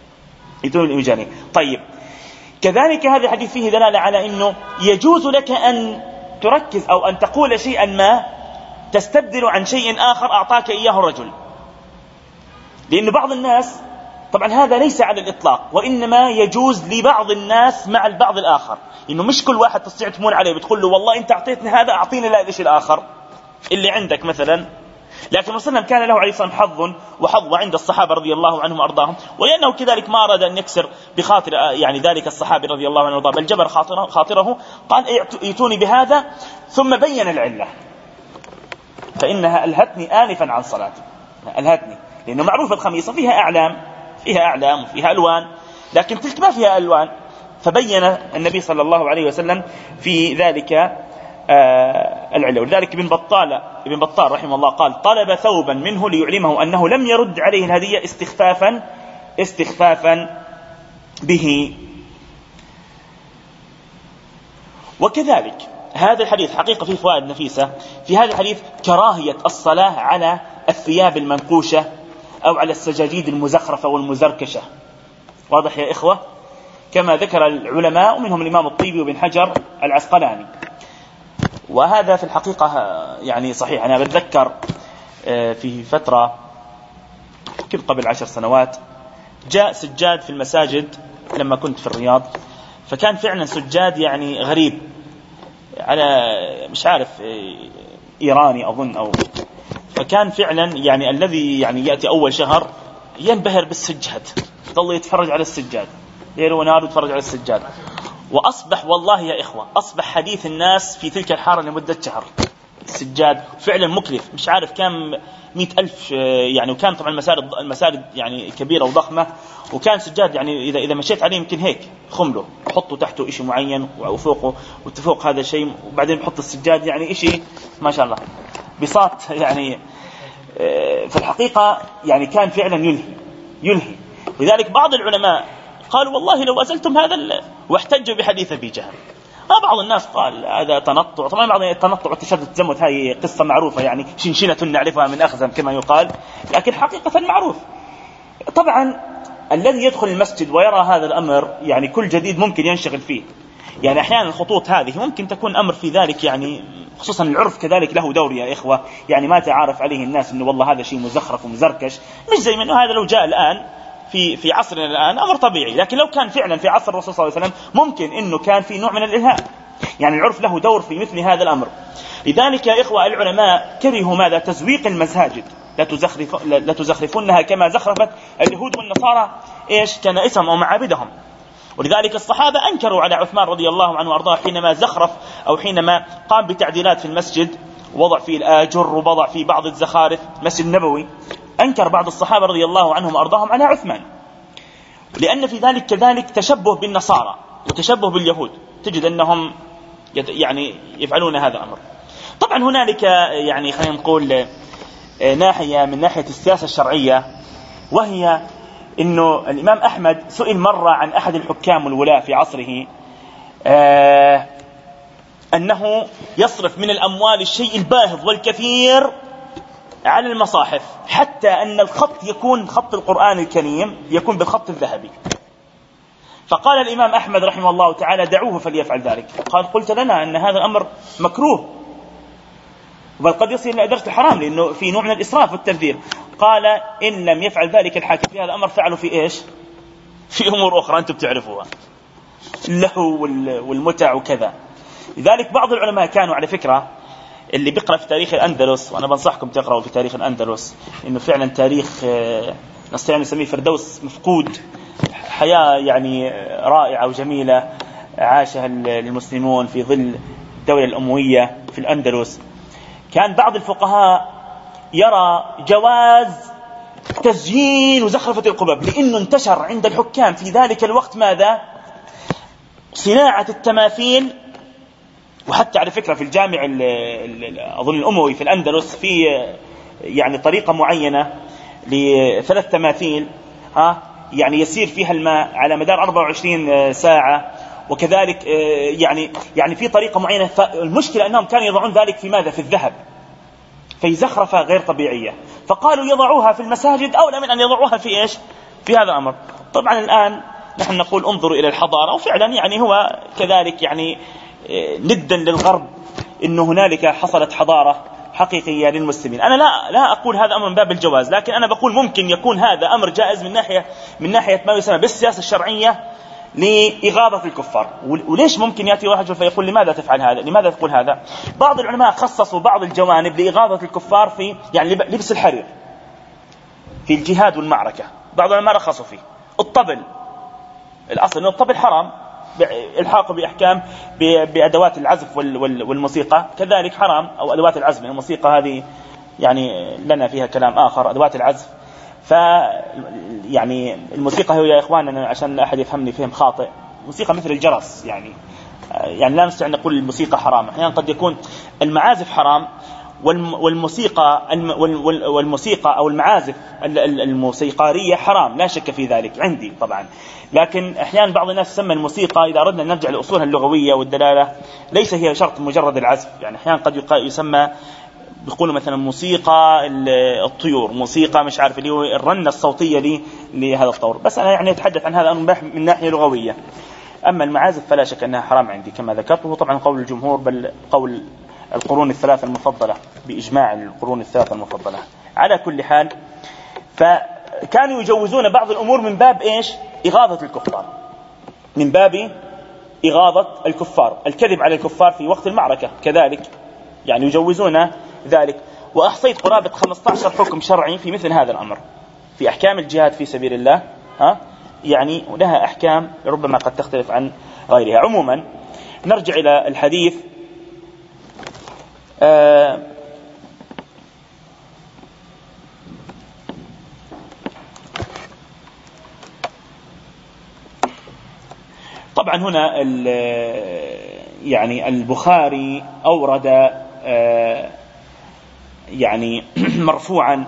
Speaker 1: طيب، كذلك هذا الحديث فيه دلالة على أنه يجوز لك أن تركز أو أن تقول شيئا ما تستبدل عن شيء آخر أعطاك إياه الرجل، لأن بعض الناس طبعا هذا ليس على الإطلاق، وإنما يجوز لبعض الناس مع البعض الآخر، إنه مش كل واحد تستطيع تمون عليه بتقول له والله أنت أعطيتني هذا أعطيني لا الشيء الآخر اللي عندك مثلا. لكن الرسول كان له عليه الصلاة والسلام حظ وعند الصحابة رضي الله عنهم وأرضاهم، ولأنه كذلك ما أراد أن يكسر بخاطر يعني ذلك الصحابي رضي الله عنه وأرضاه، بل جبر خاطره، قال ائتوني بهذا، ثم بين العلة، فإنها ألهتني آنفا عن صلاتي، ألهتني، لأنه معروف الخميصة فيها أعلام وفيها ألوان، لكن تلك ما فيها ألوان. فبين النبي صلى الله عليه وسلم في ذلك العلة. ولذلك ابن بطال رحمه الله قال طلب ثوبا منه ليعلمه أنه لم يرد عليه الهدية استخفافا به. وكذلك هذا الحديث حقيقة فيه فوائد نفيسة. في هذا الحديث كراهية الصلاة على الثياب المنقوشة أو على السجاجيد المزخرفة والمزركشة. واضح يا إخوة؟ كما ذكر العلماء ومنهم الإمام الطيبي وابن حجر العسقلاني. وهذا في الحقيقة يعني صحيح. أنا بتذكر في فترة كنت قبل 10 سنوات جاء سجاد في المساجد لما كنت في الرياض، فكان فعلا سجاد يعني غريب، على مش عارف إيراني أظن أو، فكان فعلا يعني الذي يعني يأتي أول شهر ينبهر بالسجاد، ظل يتفرج على السجاد ليل ونهار يتفرج على السجاد. وأصبح والله يا إخوة أصبح حديث الناس في تلك الحارة لمدة شهر. السجاد فعلا مكلف، مش عارف كم 100,000 يعني. وكان طبعا المساجد يعني كبيرة وضخمة، وكان سجاد يعني إذا مشيت عليه يمكن هيك خمله، حطوا تحته إشي معين وفوقه وتفوق هذا الشيء، وبعدين بحط السجاد يعني إشي ما شاء الله بساط يعني. في الحقيقة يعني كان فعلا يلهي. لذلك بعض العلماء قالوا والله لو أزلتم هذا، واحتجوا بحديث أبي جهل. بعض الناس قال هذا تنطع. طبعا بعض التنطع والتشدد التزمت هاي قصة معروفة يعني، شنشنة نعرفها من أخزم كما يقال، لكن حقيقة معروف. طبعا الذي يدخل المسجد ويرى هذا الأمر يعني كل جديد ممكن ينشغل فيه. يعني أحيانا الخطوط هذه ممكن تكون أمر في ذلك يعني، خصوصا العرف كذلك له دور يا إخوة. يعني ما تعارف عليه الناس إنه والله هذا شيء مزخرف ومزركش، مش زي منه هذا لو جاء الآن في عصرنا الآن أمر طبيعي. لكن لو كان فعلا في عصر الرسول صلى الله عليه وسلم ممكن إنه كان في نوع من الإلهاء. يعني العرف له دور في مثل هذا الأمر. لذلك يا إخوة العلماء كرهوا ماذا؟ تزويق المساجد. لا تزخرفونها كما زخرفت اليهود والنصارى إيش كنائسهم أو معابدهم. ولذلك الصحابة أنكروا على عثمان رضي الله عنه وأرضاه حينما زخرف أو حينما قام بتعديلات في المسجد، وضع فيه الآجر ووضع فيه بعض الزخارف، المسجد النبوي. أنكر بعض الصحابة رضي الله عنهم وأرضاهم على عثمان، لأن في ذلك كذلك تشبه بالنصارى وتشبه باليهود. تجد أنهم يعني يفعلون هذا الأمر. طبعا هنالك يعني خلينا نقول ناحية من ناحية السياسة الشرعية، وهي إنه الإمام أحمد سئل مرة عن أحد الحكام والولاة في عصره أنه يصرف من الأموال الشيء الباهظ والكثير على المصاحف، حتى أن الخط يكون خط القرآن الكريم يكون بالخط الذهبي. فقال الإمام أحمد رحمه الله تعالى دعوه فليفعل ذلك. قال قلت لنا أن هذا الأمر مكروه، بل قد يصل إلى درجة الحرام، لأنه في نوع من الإسراف والتبذير. قال إن لم يفعل ذلك الحاكم في هذا الأمر فعلوا في إيش؟ في أمور أخرى أنتم بتعرفوها، اللهو والمتع وكذا. لذلك بعض العلماء كانوا على فكرة، اللي بيقرأ في تاريخ الأندلس، وأنا بنصحكم تقرأوا في تاريخ الأندلس، إنه فعلا تاريخ نستطيع نسميه فردوس مفقود، حياة يعني رائعة وجميلة عاشها المسلمون في ظل الدولة الأموية في الأندلس. كان بعض الفقهاء يرى جواز تزيين وزخرفة القبب، لأنه انتشر عند الحكام في ذلك الوقت ماذا؟ صناعة التماثيل. وحتى على فكرة في الجامع أظن الأموي في الأندلس في يعني طريقة معينة ل3 تماثيل يعني يسير فيها الماء على مدار 24 ساعة، وكذلك يعني في طريقة معينة. فالمشكلة أنهم كانوا يضعون ذلك في ماذا؟ في الذهب، في زخرفة غير طبيعية. فقالوا يضعوها في المساجد أولى من أن يضعوها في إيش؟ في هذا الأمر. طبعا الآن نحن نقول انظروا إلى الحضارة، وفعلا يعني هو كذلك يعني ندا للغرب، إنه هنالك حصلت حضارة حقيقية للمسلمين. أنا لا أقول هذا أمر من باب الجواز، لكن أنا بقول ممكن يكون هذا أمر جائز من ناحية ما يسمى بالسياسة الشرعية لإغاظة الكفار. وليش ممكن يأتي واحد فيقول لماذا تفعل هذا؟ لماذا تقول هذا؟ بعض العلماء خصصوا بعض الجوانب لإغاظة الكفار في يعني لبس الحرير في الجهاد والمعركة. بعض العلماء رخصوا فيه. الطبل، الأصل أنه الطبل حرام، الحاق بأحكام بأدوات العزف والموسيقى كذلك حرام، أو أدوات العزف. الموسيقى هذه يعني لنا فيها كلام آخر. أدوات العزف، يعني الموسيقى هي يا إخواننا عشان لا أحد يفهمني فهم خاطئ، موسيقى مثل الجرس يعني لا نستطيع أن نقول الموسيقى حرام. أحيانا قد يكون المعازف حرام، والموسيقى أو المعازف الموسيقارية حرام لا شك في ذلك عندي طبعا. لكن أحيانا بعض الناس يسمى الموسيقى إذا أردنا أن نرجع لأصولها اللغوية والدلالة ليس هي شرط مجرد العزف. يعني أحيانا قد يسمى بيقولوا مثلا موسيقى الطيور، موسيقى مش عارف اللي هو الرنة الصوتية لهذا الطور. بس أنا يعني أتحدث عن هذا من ناحية لغوية. أما المعازف فلا شك أنها حرام عندي كما ذكرت، وهو طبعا قول الجمهور بل قول القرون الثلاثة المفضلة بإجماع القرون الثلاثة المفضلة. على كل حال فكانوا يجوزون بعض الأمور من باب إيش؟ إغاظة الكفار، من باب إغاظة الكفار، الكذب على الكفار في وقت المعركة كذلك يعني يجوزون ذلك. وأحصيت قرابة 15 حكم شرعي في مثل هذا الأمر في أحكام الجهاد في سبيل الله، يعني لها أحكام ربما قد تختلف عن غيرها. عموما نرجع إلى الحديث. طبعا هنا يعني البخاري أورد يعني مرفوعا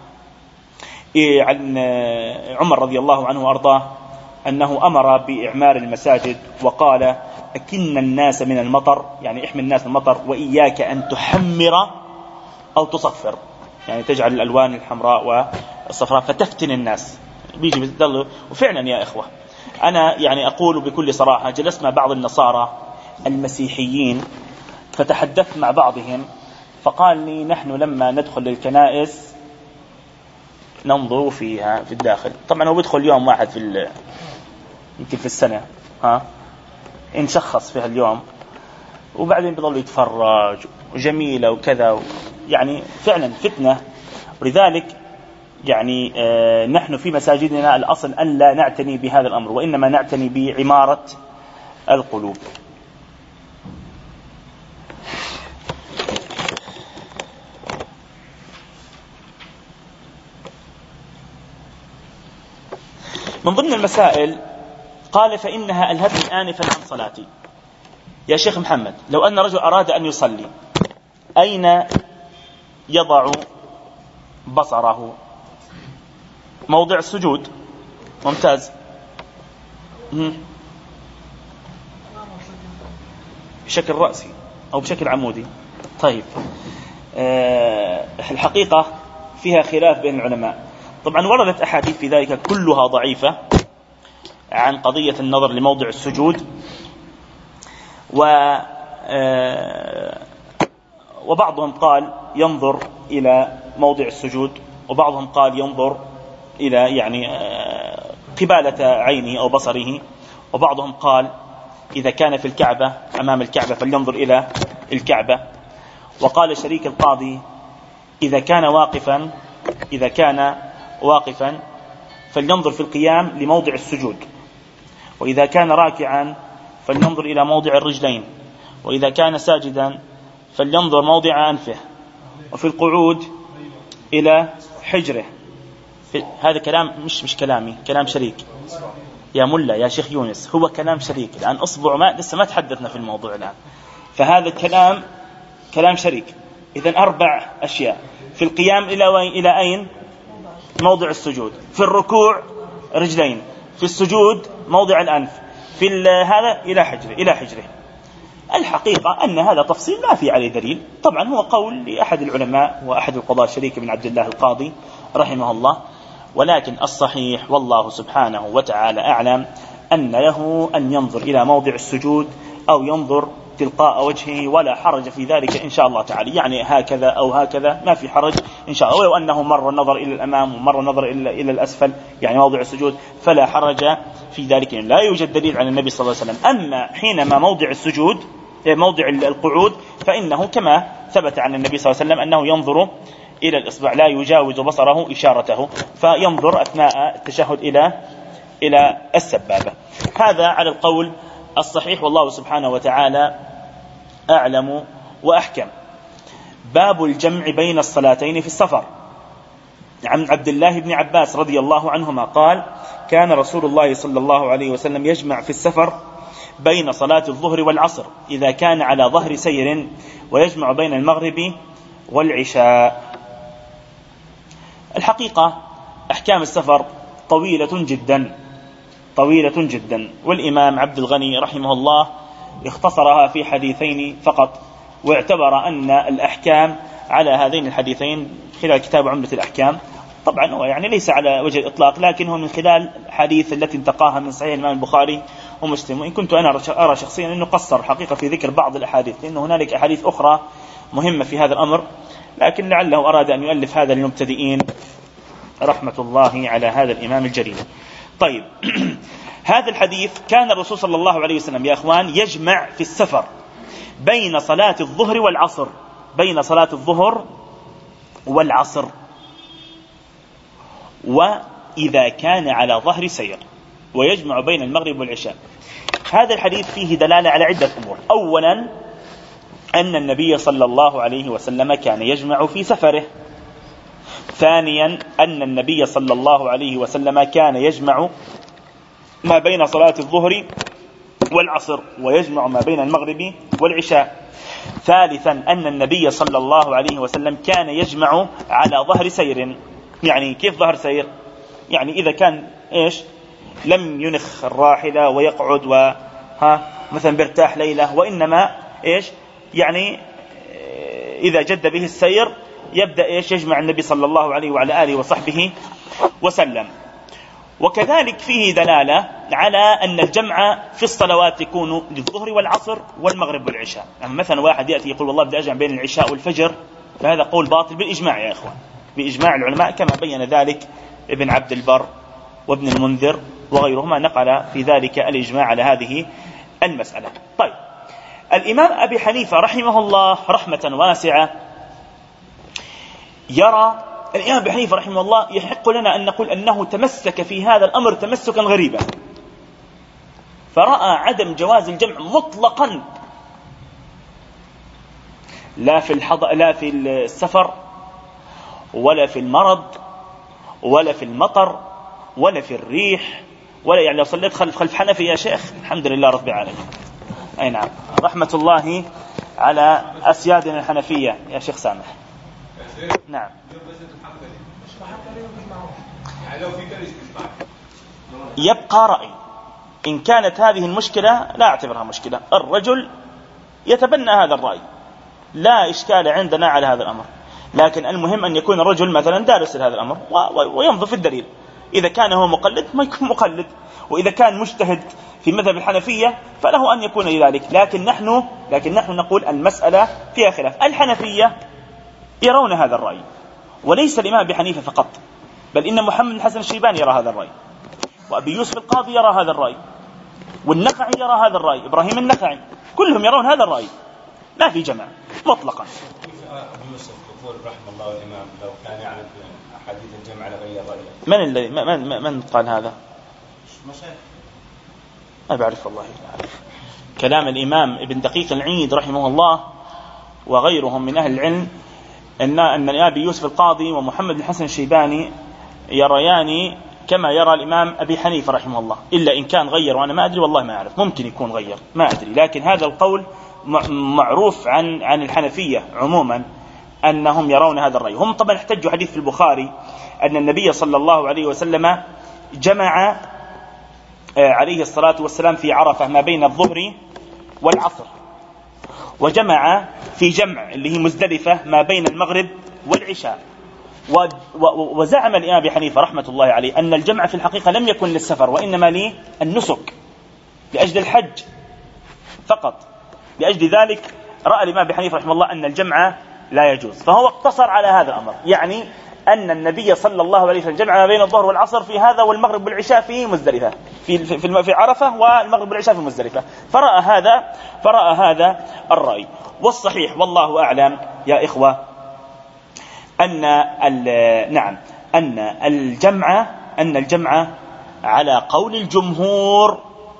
Speaker 1: عن عمر رضي الله عنه وأرضاه أنه أمر بإعمار المساجد وقال أكن الناس من المطر، يعني احمي الناس من المطر، وإياك أن تحمر أو تصفر، يعني تجعل الألوان الحمراء والصفراء فتفتن الناس بيجي بتدلوا. وفعلا يا إخوة أنا يعني أقول بكل صراحة جلست مع بعض النصارى المسيحيين فتحدثت مع بعضهم فقال لي نحن لما ندخل للكنائس ننظر فيها في الداخل. طبعا هو بيدخل يوم واحد يمكن في السنة نشخص فيها اليوم، وبعدين بيضل يتفرج وجميلة وكذا، يعني فعلا فتنة. ولذلك يعني نحن في مساجدنا الأصل أن لا نعتني بهذا الأمر، وإنما نعتني بعمارة القلوب. من ضمن المسائل قال فإنها ألهتني آنفا عن صلاتي. يا شيخ محمد لو أن رجل أراد أن يصلي أين يضع بصره؟ موضع السجود. ممتاز. بشكل رأسي أو بشكل عمودي. طيب الحقيقة فيها خلاف بين العلماء. طبعا وردت أحاديث في ذلك كلها ضعيفة عن قضية النظر لموضع السجود، وبعضهم قال ينظر إلى موضع السجود، وبعضهم قال ينظر إلى يعني قبالة عينه أو بصره، وبعضهم قال إذا كان في الكعبة أمام الكعبة فلينظر إلى الكعبة. وقال شريك القاضي إذا كان واقفا فلينظر في القيام لموضع السجود، وإذا كان راكعا فلينظر إلى موضع الرجلين، وإذا كان ساجدا فلينظر موضع أنفه، وفي القعود إلى حجره. هذا كلام مش كلامي، كلام شريك يا ملا يا شيخ يونس، هو كلام شريك. الآن أصبع لسه ما تحدثنا في الموضوع الآن، فهذا كلام شريك. إذن 4 أشياء: في القيام إلى أين؟ موضع السجود. في الركوع رجلين. في السجود موضع الأنف. في هذا إلى حجره. الحقيقة أن هذا تفصيل ما في عليه دليل. طبعا هو قول لأحد العلماء وأحد القضاة شريك بن عبد الله القاضي رحمه الله، ولكن الصحيح والله سبحانه وتعالى أعلم أن له أن ينظر إلى موضع السجود أو ينظر تلقاء وجهه، ولا حرج في ذلك إن شاء الله تعالى. يعني هكذا أو هكذا ما في حرج إن شاء الله. ولو أنه مرة نظر إلى الأمام ومرة نظر إلى الأسفل يعني موضع السجود فلا حرج في ذلك، لا يوجد دليل عن النبي صلى الله عليه وسلم. أما حينما موضع السجود موضع القعود فإنه كما ثبت عن النبي صلى الله عليه وسلم أنه ينظر إلى الإصبع لا يجاوز بصره إشارته، فينظر أثناء التشهد إلى السبابة. هذا على القول الصحيح والله سبحانه وتعالى أعلم وأحكم. باب الجمع بين الصلاتين في السفر. عن عبد الله بن عباس رضي الله عنهما قال كان رسول الله صلى الله عليه وسلم يجمع في السفر بين صلاة الظهر والعصر إذا كان على ظهر سير، ويجمع بين المغرب والعشاء. الحقيقة أحكام السفر طويلة جدا، والإمام عبد الغني رحمه الله اختصرها في حديثين فقط، واعتبر أن الأحكام على هذين الحديثين خلال كتاب عمدة الأحكام. طبعا هو يعني ليس على وجه الإطلاق، لكنه من خلال حديث التي انتقاها من صحيح الإمام البخاري ومسلم. وإن كنت أنا أرى شخصيا أنه قصر حقيقة في ذكر بعض الأحاديث، لأن هنالك أحاديث أخرى مهمة في هذا الأمر، لكن لعله أراد أن يؤلف هذا للمبتدئين رحمة الله على هذا الإمام الجليل. طيب هذا الحديث كان الرسول صلى الله عليه وسلم يا أخوان يجمع في السفر بين صلاة الظهر والعصر، بين صلاة الظهر والعصر، وإذا كان على ظهر سير، ويجمع بين المغرب والعشاء. هذا الحديث فيه دلالة على عدة أمور. أولا أن النبي صلى الله عليه وسلم كان يجمع في سفره. ثانيا أن النبي صلى الله عليه وسلم كان يجمع ما بين صلاة الظهر والعصر، ويجمع ما بين المغرب والعشاء. ثالثا أن النبي صلى الله عليه وسلم كان يجمع على ظهر سير. يعني كيف ظهر سير؟ يعني إذا كان لم ينخ الراحلة ويقعد مثلا بيرتاح ليلة، وإنما يعني إذا جد به السير يبدأ يجمع النبي صلى الله عليه وعلى آله وصحبه وسلم. وكذلك فيه دلالة على أن الجمع في الصلوات يكون للظهر والعصر والمغرب والعشاء. يعني مثلا واحد يأتي يقول والله بدي أجمع بين العشاء والفجر، فهذا قول باطل بالإجماع يا إخوان، بإجماع العلماء، كما بين ذلك ابن عبد البر وابن المنذر وغيرهما، نقل في ذلك الإجماع على هذه المسألة. طيب الإمام أبي حنيفة رحمه الله رحمة واسعة يرى، الإمام أبي حنيفة رحمه الله يحق لنا أن نقول أنه تمسك في هذا الأمر تمسكا غريبا، فرأى عدم جواز الجمع مطلقا، لا في السفر ولا في المرض ولا في المطر ولا في الريح، ولا يعني لو صليت خلف حنفي يا شيخ الحمد لله رب العالمين. أي نعم، رحمة الله على أسيادنا الحنفية يا شيخ سامح. نعم. يبقى رأي، إن كانت هذه المشكلة لا أعتبرها مشكلة، الرجل يتبنى هذا الرأي، لا إشكال عندنا على هذا الأمر، لكن المهم أن يكون الرجل مثلا دارس هذا الأمر وينظر في الدليل. إذا كان هو مقلد ما يكون مقلد، وإذا كان مجتهد في مذهب الحنفية فله أن يكون لذلك. لكن نحن نقول المسألة فيها خلاف. الحنفية يرون هذا الرأي، وليس الإمام أبي حنيفة فقط، بل إن محمد بن حسن الشيباني يرى هذا الرأي، وأبي يوسف القاضي يرى هذا الرأي، والنخعي يرى هذا الرأي، إبراهيم النخعي، كلهم يرون هذا الرأي، ما في جمع مطلقا.
Speaker 2: أبي يوسف يقول رحمه الله الإمام لو كان يعرف أحاديث الجمع لغير رأيه.
Speaker 1: من قال هذا؟ ما بعرف والله. كلام الإمام ابن دقيق العيد رحمه الله وغيرهم من أهل العلم أن أبي يوسف القاضي ومحمد بن حسن الشيباني يريان كما يرى الإمام أبي حنيفة رحمه الله، إلا إن كان غير، وأنا ما أدري والله ما أعرف، ممكن يكون غير ما أدري، لكن هذا القول معروف عن الحنفية عموما أنهم يرون هذا الرأي. هم طبعا احتجوا حديث في البخاري أن النبي صلى الله عليه وسلم جمع عليه الصلاة والسلام في عرفة ما بين الظهر والعصر، وجمع في جمع اللي هي مزدلفة ما بين المغرب والعشاء. وزعم الإمام أبي حنيفة رحمة الله عليه أن الجمع في الحقيقة لم يكن للسفر، وإنما للنسك لأجل الحج فقط. لأجل ذلك رأى الإمام أبي حنيفة رحمه الله أن الجمع لا يجوز، فهو اقتصر على هذا الأمر، يعني أن النبي صلى الله عليه وسلم جمع ما بين الظهر والعصر في هذا، والمغرب والعشاء في مزدلفة في عرفة، والمغرب والعشاء في مزدلفة. فرأى هذا الرأي. والصحيح والله أعلم يا إخوة أن الجمع على قول الجمهور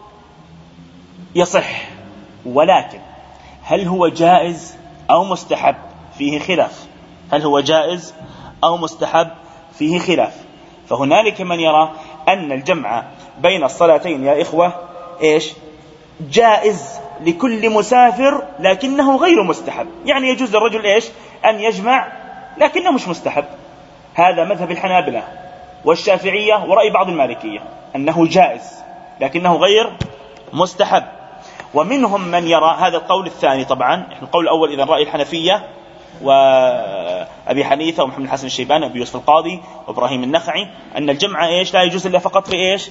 Speaker 1: يصح، ولكن هل هو جائز أو مستحب فيه خلاف. هل هو جائز أو مستحب فيه خلاف. فهنالك من يرى أن الجمع بين الصلاتين يا إخوة جائز لكل مسافر لكنه غير مستحب. يعني يجوز للرجل إيش أن يجمع لكنه مش مستحب. هذا مذهب الحنابلة والشافعية ورأي بعض المالكية أنه جائز لكنه غير مستحب. ومنهم من يرى هذا القول الثاني. طبعا القول الأول إذا رأي الحنفية وأبي حنيفة ومحمد الحسن الشيباني وأبي يوسف القاضي وإبراهيم النخعي أن الجمع إيش لا يجوز إلا فقط في إيش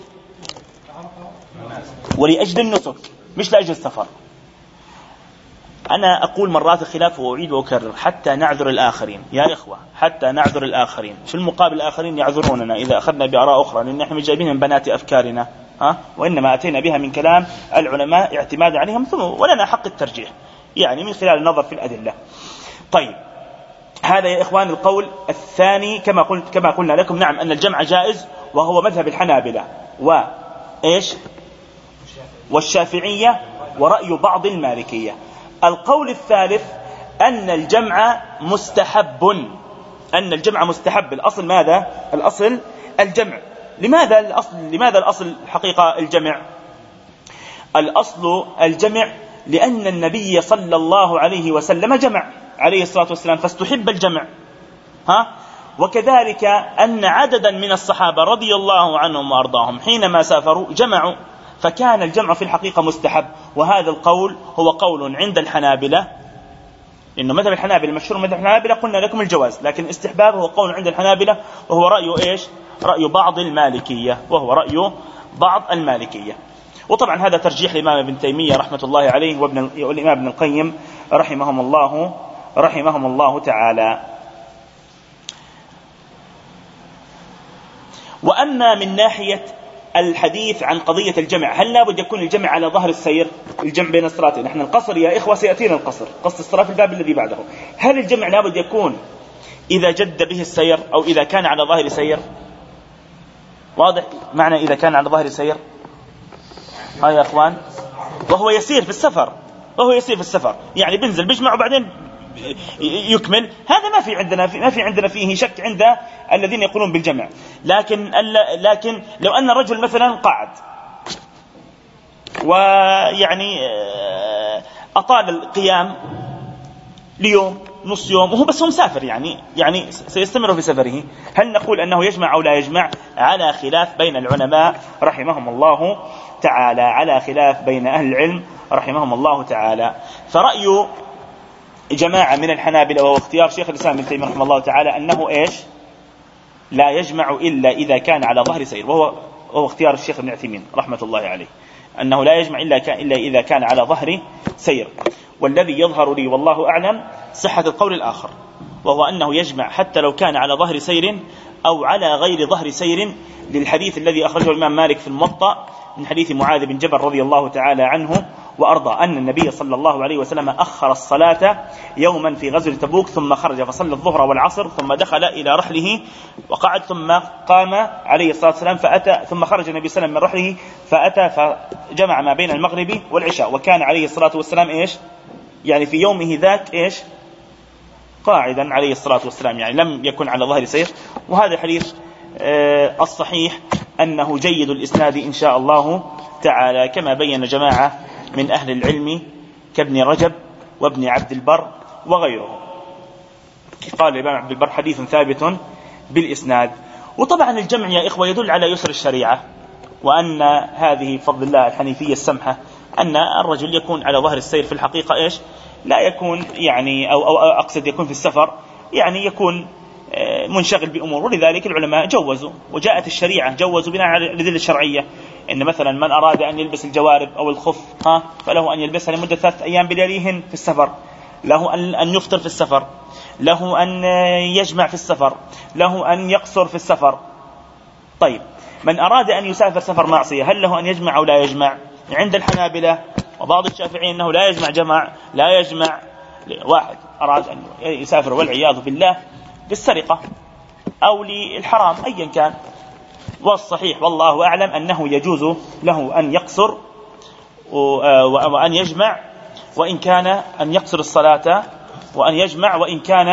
Speaker 1: ولأجل النسك مش لأجل السفر. أنا أقول مرات الخلاف وأعيد وأكرر حتى نعذر الآخرين يا إخوة، حتى نعذر الآخرين. في المقابل الآخرين يعذروننا إذا أخذنا بآراء أخرى، لأن نحن جايبين من بنات أفكارنا وإنما أتينا بها من كلام العلماء اعتمادا عليهم، ثم ولنا حق الترجيح يعني من خلال النظر في الأدلة. طيب هذا يا إخوان القول الثاني كما قلنا لكم. نعم أن الجمع جائز وهو مذهب الحنابلة والشافعية ورأي بعض المالكية. القول الثالث أن الجمع مستحب. الأصل ماذا؟ الأصل الجمع. لماذا الأصل حقيقة الجمع؟ الأصل الجمع لأن النبي صلى الله عليه وسلم جمع عليه الصلاة والسلام فاستحب الجمع. وكذلك أن عددا من الصحابة رضي الله عنهم وأرضاهم حينما سافروا جمعوا، فكان الجمع في الحقيقة مستحب. وهذا القول هو قول عند الحنابلة، لأنه مذهب الحنابلة مشهور مذهب الحنابلة قلنا لكم الجواز، لكن الاستحباب هو قول عند الحنابلة وهو رأي بعض المالكية. وطبعا هذا ترجيح الإمام ابن تيمية رحمة الله عليه والإمام ابن القيم رحمهم الله تعالى. وأما من ناحية الحديث عن قضية الجمع، هل لابد يكون الجمع على ظهر السير؟ الجمع بين الصلاتين، نحن القصر يا إخوة سيأتينا القصر الصلاة في الباب الذي بعده. هل الجمع لابد يكون إذا جد به السير أو إذا كان على ظهر سير؟ واضح معنى إذا كان على ظهر سير يا أخوان وهو يسير في السفر يعني بنزل بيجمع وبعدين يكمل. هذا ما في عندنا فيه شك عند الذين يقولون بالجمع. لكن لو أن الرجل مثلا قاعد ويعني أطال القيام ليوم نص يوم وهو بس هو مسافر يعني سيستمر في سفره، هل نقول أنه يجمع أو لا يجمع؟ على خلاف بين العلماء رحمهم الله تعالى، على خلاف بين أهل العلم رحمهم الله تعالى. فرأي جماعة من الحنابلة وهو اختيار شيخ الإسلام ابن تيمية رحمه الله تعالى أنه لا يجمع إلا إذا كان على ظهر سير، وهو اختيار الشيخ ابن عثيمين رحمة الله عليه، أنه لا يجمع إلا إذا كان على ظهر سير. والذي يظهر لي والله أعلم صحة القول الآخر، وهو أنه يجمع حتى لو كان على ظهر سير أو على غير ظهر سير، للحديث الذي أخرجه الإمام مالك في الموطأ من حديث معاذ بن جبل رضي الله تعالى عنه وأرضى أن النبي صلى الله عليه وسلم أخر الصلاة يوما في غزوة تبوك ثم خرج فصلى الظهر والعصر ثم دخل إلى رحله وقعد ثم قام عليه الصلاة والسلام فأتى ثم خرج النبي صلى الله عليه وسلم من رحله فأتى فجمع ما بين المغرب والعشاء، وكان عليه الصلاة والسلام يعني في يومه ذاك قاعدا عليه الصلاة والسلام، يعني لم يكن على ظهر سير. وهذا الحديث الصحيح أنه جيد الإسناد إن شاء الله تعالى، كما بين جماعة من أهل العلم كابن رجب وابن عبد البر وغيره. قال الإمام عبد البر حديث ثابت بالإسناد. وطبعا الجمع يا إخوة يدل على يسر الشريعة، وأن هذه بفضل الله الحنيفية السمحة أن الرجل يكون على ظهر السير في الحقيقة لا يكون يعني أو أقصد يكون في السفر يعني يكون منشغل بأمور، ولذلك العلماء جوزوا وجاءت الشريعة جوزوا بناء على الأدلة الشرعية إن مثلا من أراد أن يلبس الجوارب أو الخف فله أن يلبسها لمدة 3 أيام بلياليهن في السفر، له أن يفطر في السفر، له أن يجمع في السفر، له أن يقصر في السفر. طيب من أراد أن يسافر سفر معصية هل له أن يجمع أو لا يجمع؟ عند الحنابلة وبعض الشافعيين أنه لا يجمع لا يجمع. واحد أراد أن يسافر والعياذ بالله بالسرقة أو للحرام أيا كان، والصحيح والله أعلم أنه يجوز له أن يقصر وأن يجمع، وإن كان أن يقصر الصلاة وأن يجمع وإن كان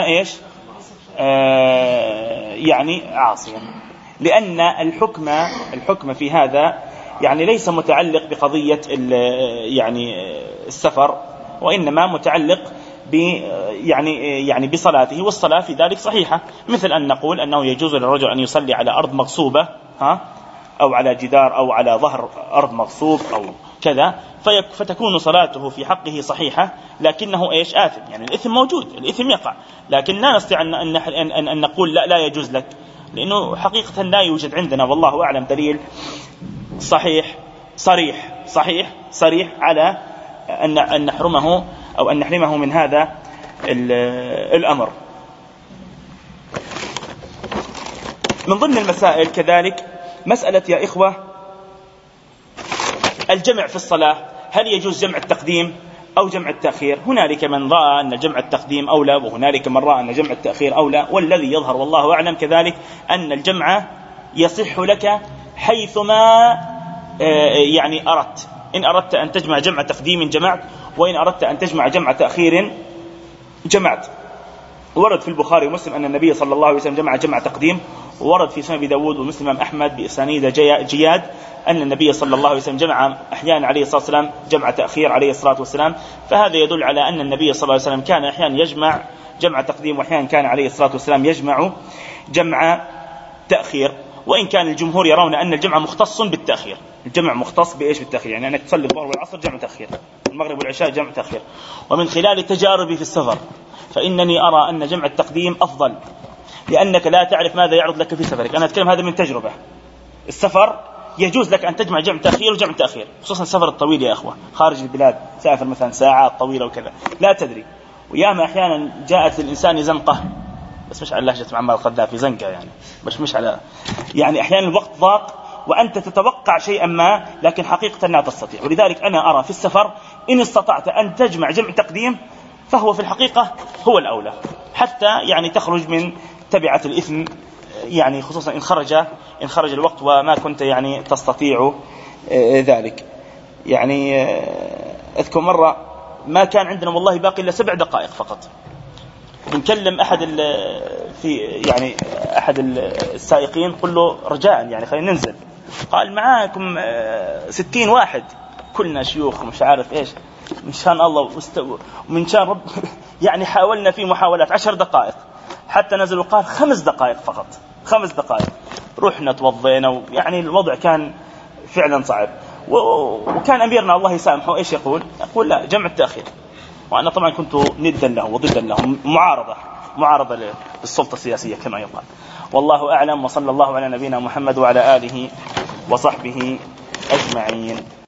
Speaker 1: يعني عاصيا، لأن الحكم في هذا يعني ليس متعلق بقضية يعني السفر، وإنما متعلق يعني بصلاته، والصلاة في ذلك صحيحة. مثل أن نقول أنه يجوز للرجل أن يصلي على أرض مغصوبة أو على جدار أو على ظهر أرض مغصوب أو كذا، فتكون صلاته في حقه صحيحة، لكنه إيش؟ آثم. يعني الإثم موجود، الإثم يقع، لكن لا نستطيع أن نقول لا يجوز لك، لأنه حقيقة لا يوجد عندنا والله أعلم دليل صريح على أن نحرمه أو أن نحرمه من هذا الأمر. من ضمن المسائل كذلك مسألة يا إخوة الجمع في الصلاة، هل يجوز جمع التقديم أو جمع التأخير؟ هنالك من رأى أن جمع التقديم أولى، وهنالك من رأى أن جمع التأخير أولى، والذي يظهر والله أعلم كذلك أن الجمع يصح لك حيثما يعني أردت. إن أردت أن تجمع جمع تقديم جمعت، وإن أردت أن تجمع جمع تأخير جمعت. ورد في البخاري ومسلم أن النبي صلى الله عليه وسلم جمع تقديم، وورد في سنن أبي داود ومسلم أحمد بإسانيد جياد أن النبي صلى الله عليه وسلم جمع أحيانا عليه الصلاة والسلام جمع تأخير عليه الصلاة والسلام. فهذا يدل على أن النبي صلى الله عليه وسلم كان أحيانا يجمع جمع تقديم، وأحيانا كان عليه الصلاة والسلام يجمع جمع تأخير. وإن كان الجمهور يرون أن الجمع مختص بالتأخير، الجمع مختص بإيش؟ بالتأخير، يعني أنك تصلي الظهر والعصر جمع تأخير، المغرب والعشاء جمع تأخير. ومن خلال تجاربي في السفر فإنني أرى أن جمع التقديم أفضل، لأنك لا تعرف ماذا يعرض لك في سفرك. أنا أتكلم هذا من تجربة. السفر يجوز لك أن تجمع جمع تأخير وجمع تأخير، خصوصا السفر الطويل يا أخوة خارج البلاد، سافر مثلا ساعات طويلة وكذا، لا تدري. وياما أحيانا جاءت للإنسان زنقة، بس مش على لهجة معمر القذافي زنقة يعني، مش على يعني أحيانا الوقت ضاق وأنت تتوقع شيئا ما، لكن حقيقة لا تستطيع. ولذلك أنا أرى في السفر إن استطعت أن تجمع جمع تقديم فهو في الحقيقة هو الأولى، حتى يعني تخرج من تبعة الإثم، يعني خصوصا إن خرج الوقت وما كنت يعني تستطيع ذلك. يعني أذكر مرة ما كان عندنا والله باقي إلا 7 دقائق فقط، نكلم أحد السائقين، قل له رجاء يعني خلينا ننزل، قال معاكم 60 واحد كلنا شيوخ مش عارف إيش، من شان الله ومن شان رب يعني حاولنا في محاولات 10 دقائق حتى نزلوا، قال 5 دقائق فقط، 5 دقائق. رحنا توضينا، يعني الوضع كان فعلا صعب. وكان أميرنا الله يسامحه إيش يقول لا جمع التأخير، وأنا طبعا كنت ندا له وضدا له، معارضة للسلطة السياسية كما يقال. والله أعلم، وصلى الله على نبينا محمد وعلى آله وصحبه أجمعين.